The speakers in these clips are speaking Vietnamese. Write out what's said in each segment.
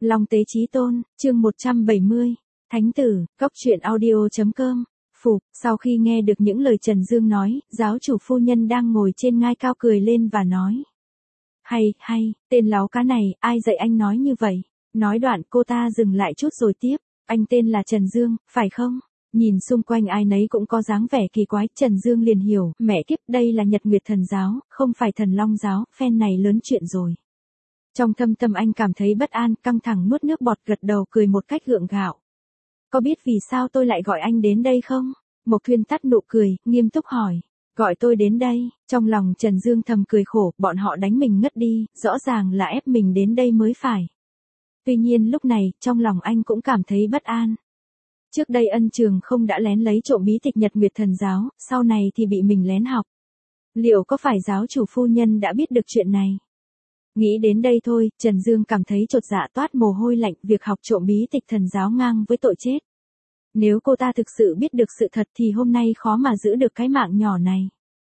Long Tế Chí Tôn, chương 170. Thánh tử, góc truyện audio.com. Phục, sau khi nghe được những lời Trần Dương nói, giáo chủ phu nhân đang ngồi trên ngai cao cười lên và nói. Hay, tên láo cá này, ai dạy anh nói như vậy? Nói đoạn cô ta dừng lại chút rồi tiếp. Anh tên là Trần Dương, phải không? Nhìn xung quanh ai nấy cũng có dáng vẻ kỳ quái, Trần Dương liền hiểu, mẹ kiếp, đây là Nhật Nguyệt Thần Giáo, không phải Thần Long Giáo, phen này lớn chuyện rồi. Trong thâm tâm anh cảm thấy bất an, căng thẳng nuốt nước bọt, gật đầu cười một cách gượng gạo. Có biết vì sao tôi lại gọi anh đến đây không? Mộc Thuyên tắt nụ cười, nghiêm túc hỏi. Gọi tôi đến đây, trong lòng Trần Dương thầm cười khổ, bọn họ đánh mình ngất đi, rõ ràng là ép mình đến đây mới phải. Tuy nhiên lúc này, trong lòng anh cũng cảm thấy bất an. Trước đây Ân Trường không đã lén lấy trộm bí tịch Nhật Nguyệt Thần Giáo, sau này thì bị mình lén học. Liệu có phải giáo chủ phu nhân đã biết được chuyện này? Nghĩ đến đây thôi, Trần Dương cảm thấy chột dạ toát mồ hôi lạnh, việc học trộm bí tịch thần giáo ngang với tội chết. Nếu cô ta thực sự biết được sự thật thì hôm nay khó mà giữ được cái mạng nhỏ này.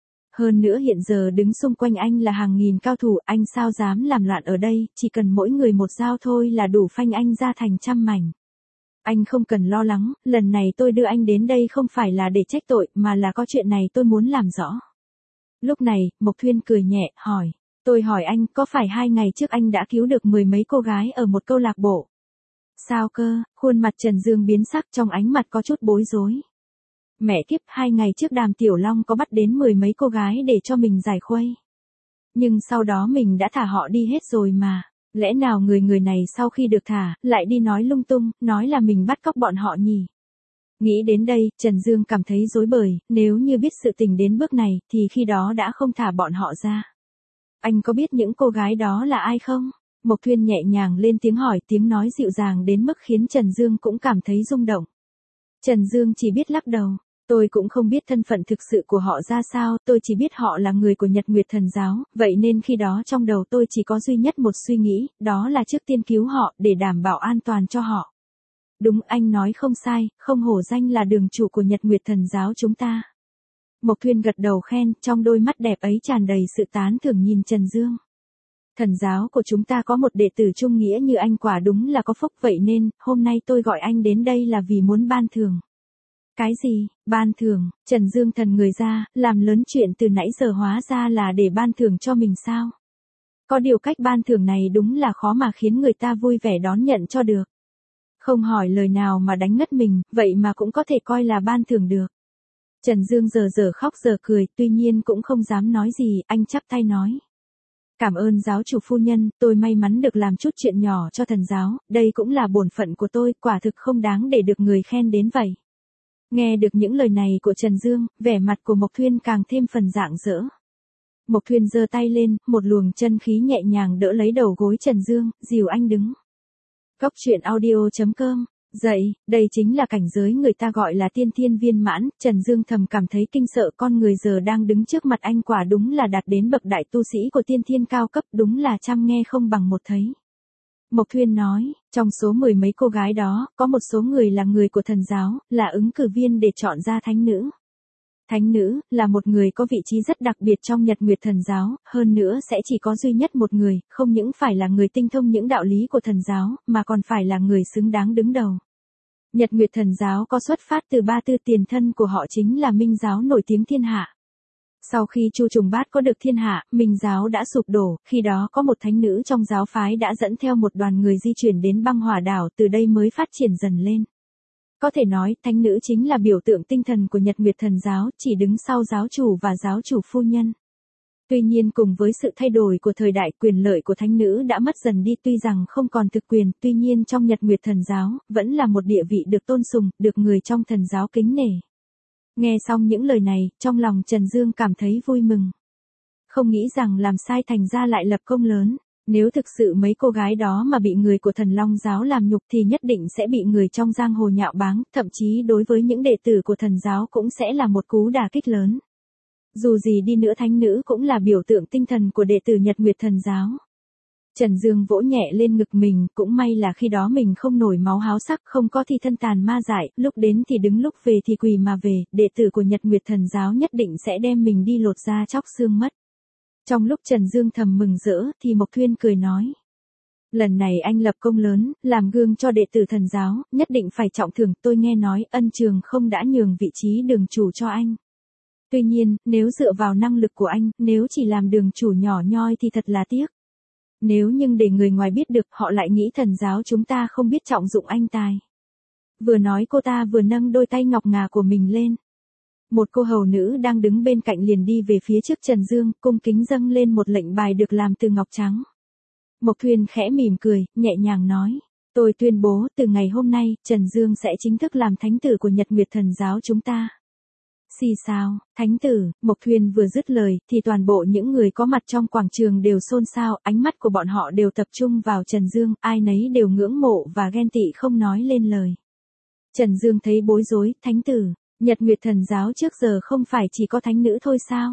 Hơn nữa hiện giờ đứng xung quanh anh là hàng nghìn cao thủ, anh sao dám làm loạn ở đây, chỉ cần mỗi người một dao thôi là đủ phanh anh ra thành trăm mảnh. Anh không cần lo lắng, lần này tôi đưa anh đến đây không phải là để trách tội, mà là có chuyện này tôi muốn làm rõ. Lúc này, Mộc Thuyên cười nhẹ, hỏi. Tôi hỏi anh, có phải 2 ngày trước anh đã cứu được 10 mấy cô gái ở một câu lạc bộ? Sao cơ? Khuôn mặt Trần Dương biến sắc, trong ánh mặt có chút bối rối. Mẹ kiếp, 2 ngày trước Đàm Tiểu Long có bắt đến 10 mấy cô gái để cho mình giải khuây. Nhưng sau đó mình đã thả họ đi hết rồi mà. Lẽ nào người này sau khi được thả, lại đi nói lung tung, nói là mình bắt cóc bọn họ nhỉ? Nghĩ đến đây, Trần Dương cảm thấy rối bời, nếu như biết sự tình đến bước này, thì khi đó đã không thả bọn họ ra. Anh có biết những cô gái đó là ai không? Mộc Thuyên nhẹ nhàng lên tiếng hỏi, tiếng nói dịu dàng đến mức khiến Trần Dương cũng cảm thấy rung động. Trần Dương chỉ biết lắc đầu. Tôi cũng không biết thân phận thực sự của họ ra sao, tôi chỉ biết họ là người của Nhật Nguyệt Thần Giáo, vậy nên khi đó trong đầu tôi chỉ có duy nhất một suy nghĩ, đó là trước tiên cứu họ, để đảm bảo an toàn cho họ. Đúng, anh nói không sai, không hổ danh là đường chủ của Nhật Nguyệt Thần Giáo chúng ta. Mộc Thuyên gật đầu khen, trong đôi mắt đẹp ấy tràn đầy sự tán thưởng nhìn Trần Dương. Thần giáo của chúng ta có một đệ tử trung nghĩa như anh quả đúng là có phúc, vậy nên, hôm nay tôi gọi anh đến đây là vì muốn ban thưởng. Cái gì, ban thưởng? Trần Dương thần người ra, làm lớn chuyện từ nãy giờ hóa ra là để ban thưởng cho mình sao? Có điều cách ban thưởng này đúng là khó mà khiến người ta vui vẻ đón nhận cho được. Không hỏi lời nào mà đánh ngất mình, vậy mà cũng có thể coi là ban thưởng được. Trần Dương giờ khóc giờ cười, tuy nhiên cũng không dám nói gì, anh chắp tay nói. Cảm ơn giáo chủ phu nhân, tôi may mắn được làm chút chuyện nhỏ cho thần giáo, đây cũng là bổn phận của tôi, quả thực không đáng để được người khen đến vậy. Nghe được những lời này của Trần Dương, vẻ mặt của Mộc Thuyên càng thêm phần rạng rỡ. Mộc Thuyên giơ tay lên, một luồng chân khí nhẹ nhàng đỡ lấy đầu gối Trần Dương, dìu anh đứng. Góc truyện audio.com. Dậy, đây chính là cảnh giới người ta gọi là tiên thiên viên mãn, Trần Dương thầm cảm thấy kinh sợ, con người giờ đang đứng trước mặt anh quả đúng là đạt đến bậc đại tu sĩ của tiên thiên cao cấp, đúng là trăm nghe không bằng một thấy. Mộc Thuyên nói, trong số 10 mấy cô gái đó, có một số người là người của thần giáo, là ứng cử viên để chọn ra thánh nữ. Thánh nữ, là một người có vị trí rất đặc biệt trong Nhật Nguyệt Thần Giáo, hơn nữa sẽ chỉ có duy nhất một người, không những phải là người tinh thông những đạo lý của thần giáo, mà còn phải là người xứng đáng đứng đầu. Nhật Nguyệt Thần Giáo có xuất phát từ ba tư tiền thân của họ chính là Minh Giáo nổi tiếng thiên hạ. Sau khi Chu Trùng Bát có được thiên hạ, Minh Giáo đã sụp đổ, khi đó có một thánh nữ trong giáo phái đã dẫn theo một đoàn người di chuyển đến băng hỏa đảo, từ đây mới phát triển dần lên. Có thể nói, thánh nữ chính là biểu tượng tinh thần của Nhật Nguyệt Thần Giáo, chỉ đứng sau giáo chủ và giáo chủ phu nhân. Tuy nhiên cùng với sự thay đổi của thời đại, quyền lợi của thánh nữ đã mất dần đi, tuy rằng không còn thực quyền, tuy nhiên trong Nhật Nguyệt Thần Giáo, vẫn là một địa vị được tôn sùng, được người trong thần giáo kính nể. Nghe xong những lời này, trong lòng Trần Dương cảm thấy vui mừng. Không nghĩ rằng làm sai thành ra lại lập công lớn. Nếu thực sự mấy cô gái đó mà bị người của Thần Long Giáo làm nhục thì nhất định sẽ bị người trong giang hồ nhạo báng, thậm chí đối với những đệ tử của thần giáo cũng sẽ là một cú đả kích lớn. Dù gì đi nữa thánh nữ cũng là biểu tượng tinh thần của đệ tử Nhật Nguyệt Thần Giáo. Trần Dương vỗ nhẹ lên ngực mình, cũng may là khi đó mình không nổi máu háo sắc, không có thi thân tàn ma dại, lúc đến thì đứng lúc về thì quỳ mà về, đệ tử của Nhật Nguyệt Thần Giáo nhất định sẽ đem mình đi lột da chóc xương mất. Trong lúc Trần Dương thầm mừng rỡ thì Mộc Thuyên cười nói. Lần này anh lập công lớn, làm gương cho đệ tử thần giáo, nhất định phải trọng thưởng. Tôi nghe nói Ân Trường không đã nhường vị trí đường chủ cho anh. Tuy nhiên, nếu dựa vào năng lực của anh, nếu chỉ làm đường chủ nhỏ nhoi thì thật là tiếc. Nếu nhưng để người ngoài biết được, họ lại nghĩ thần giáo chúng ta không biết trọng dụng anh tài. Vừa nói cô ta vừa nâng đôi tay ngọc ngà của mình lên. Một cô hầu nữ đang đứng bên cạnh liền đi về phía trước Trần Dương, cung kính dâng lên một lệnh bài được làm từ ngọc trắng. Mộc Thuyền khẽ mỉm cười, nhẹ nhàng nói. Tôi tuyên bố từ ngày hôm nay, Trần Dương sẽ chính thức làm thánh tử của Nhật Nguyệt thần giáo chúng ta. Xì xào, thánh tử, Mộc Thuyền vừa dứt lời, thì toàn bộ những người có mặt trong quảng trường đều xôn xao, ánh mắt của bọn họ đều tập trung vào Trần Dương, ai nấy đều ngưỡng mộ và ghen tị không nói lên lời. Trần Dương thấy bối rối, thánh tử, Nhật Nguyệt thần giáo trước giờ không phải chỉ có thánh nữ thôi sao?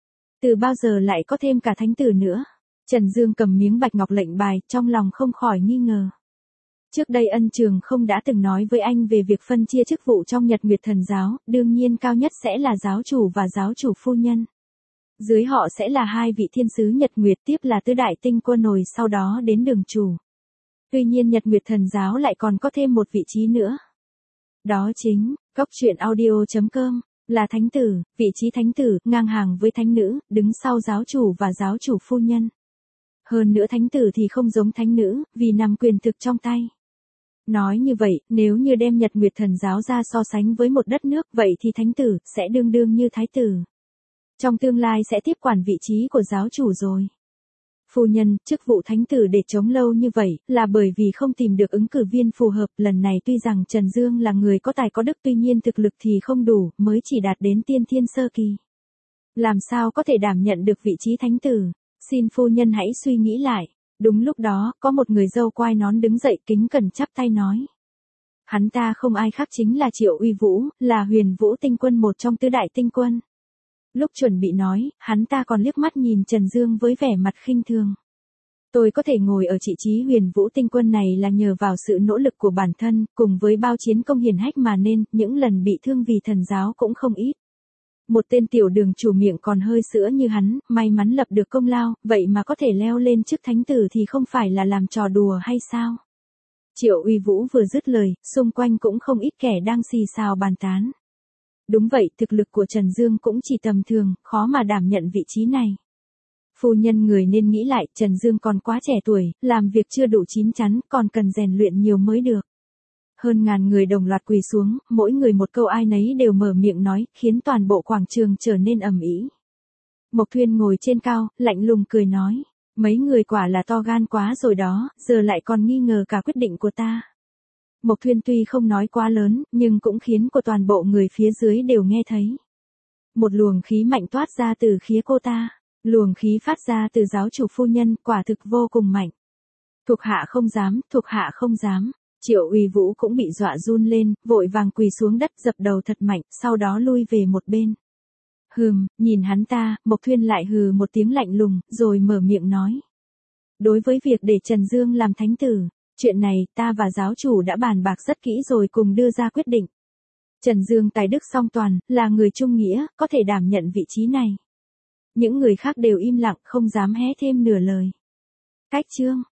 Từ bao giờ lại có thêm cả thánh tử nữa? Trần Dương cầm miếng bạch ngọc lệnh bài, trong lòng không khỏi nghi ngờ. Trước đây Ân Trường không đã từng nói với anh về việc phân chia chức vụ trong Nhật Nguyệt thần giáo, đương nhiên cao nhất sẽ là giáo chủ và giáo chủ phu nhân. Dưới họ sẽ là hai vị thiên sứ Nhật Nguyệt, tiếp là tứ đại tinh quân nổi, sau đó đến đường chủ. Tuy nhiên Nhật Nguyệt thần giáo lại còn có thêm một vị trí nữa. Đó chính, Cốc Truyện Audio.com, là thánh tử, vị trí thánh tử, ngang hàng với thánh nữ, đứng sau giáo chủ và giáo chủ phu nhân. Hơn nữa thánh tử thì không giống thánh nữ, vì nắm quyền thực trong tay. Nói như vậy, nếu như đem Nhật Nguyệt thần giáo ra so sánh với một đất nước, vậy thì thánh tử sẽ đương đương như thái tử. Trong tương lai sẽ tiếp quản vị trí của giáo chủ rồi. Phu nhân, chức vụ thánh tử để chống lâu như vậy, là bởi vì không tìm được ứng cử viên phù hợp. Lần này tuy rằng Trần Dương là người có tài có đức, tuy nhiên thực lực thì không đủ, mới chỉ đạt đến tiên thiên sơ kỳ. Làm sao có thể đảm nhận được vị trí thánh tử? Xin phu nhân hãy suy nghĩ lại. Đúng lúc đó, có một người dâu quai nón đứng dậy kính cẩn chắp tay nói. Hắn ta không ai khác chính là Triệu Uy Vũ, là Huyền Vũ tinh quân, một trong tứ đại tinh quân. Lúc chuẩn bị nói, hắn ta còn liếc mắt nhìn Trần Dương với vẻ mặt khinh thường. Tôi có thể ngồi ở vị trí Huyền Vũ tinh quân này là nhờ vào sự nỗ lực của bản thân, cùng với bao chiến công hiển hách mà nên, những lần bị thương vì thần giáo cũng không ít. Một tên tiểu đường chủ miệng còn hơi sữa như hắn, may mắn lập được công lao, vậy mà có thể leo lên chức thánh tử thì không phải là làm trò đùa hay sao? Triệu Uy Vũ vừa dứt lời, xung quanh cũng không ít kẻ đang xì xào bàn tán. Đúng vậy, thực lực của Trần Dương cũng chỉ tầm thường, khó mà đảm nhận vị trí này. Phu nhân người nên nghĩ lại, Trần Dương còn quá trẻ tuổi, làm việc chưa đủ chín chắn, còn cần rèn luyện nhiều mới được. Hơn ngàn người đồng loạt quỳ xuống, mỗi người một câu, ai nấy đều mở miệng nói, khiến toàn bộ quảng trường trở nên ầm ĩ. Mộc Thuyền ngồi trên cao, lạnh lùng cười nói, mấy người quả là to gan quá rồi đó, giờ lại còn nghi ngờ cả quyết định của ta. Mộc Thuyền tuy không nói quá lớn, nhưng cũng khiến của toàn bộ người phía dưới đều nghe thấy. Một luồng khí mạnh toát ra từ khía cô ta, luồng khí phát ra từ giáo chủ phu nhân, quả thực vô cùng mạnh. Thuộc hạ không dám, thuộc hạ không dám. Triệu Uy Vũ cũng bị dọa run lên, vội vàng quỳ xuống đất dập đầu thật mạnh, sau đó lui về một bên. Nhìn hắn ta, Mộc Thuyền lại hừ một tiếng lạnh lùng, rồi mở miệng nói. Đối với việc để Trần Dương làm thánh tử, chuyện này ta và giáo chủ đã bàn bạc rất kỹ rồi cùng đưa ra quyết định. Trần Dương tài đức song toàn, là người trung nghĩa, có thể đảm nhận vị trí này. Những người khác đều im lặng, không dám hé thêm nửa lời. Cách chương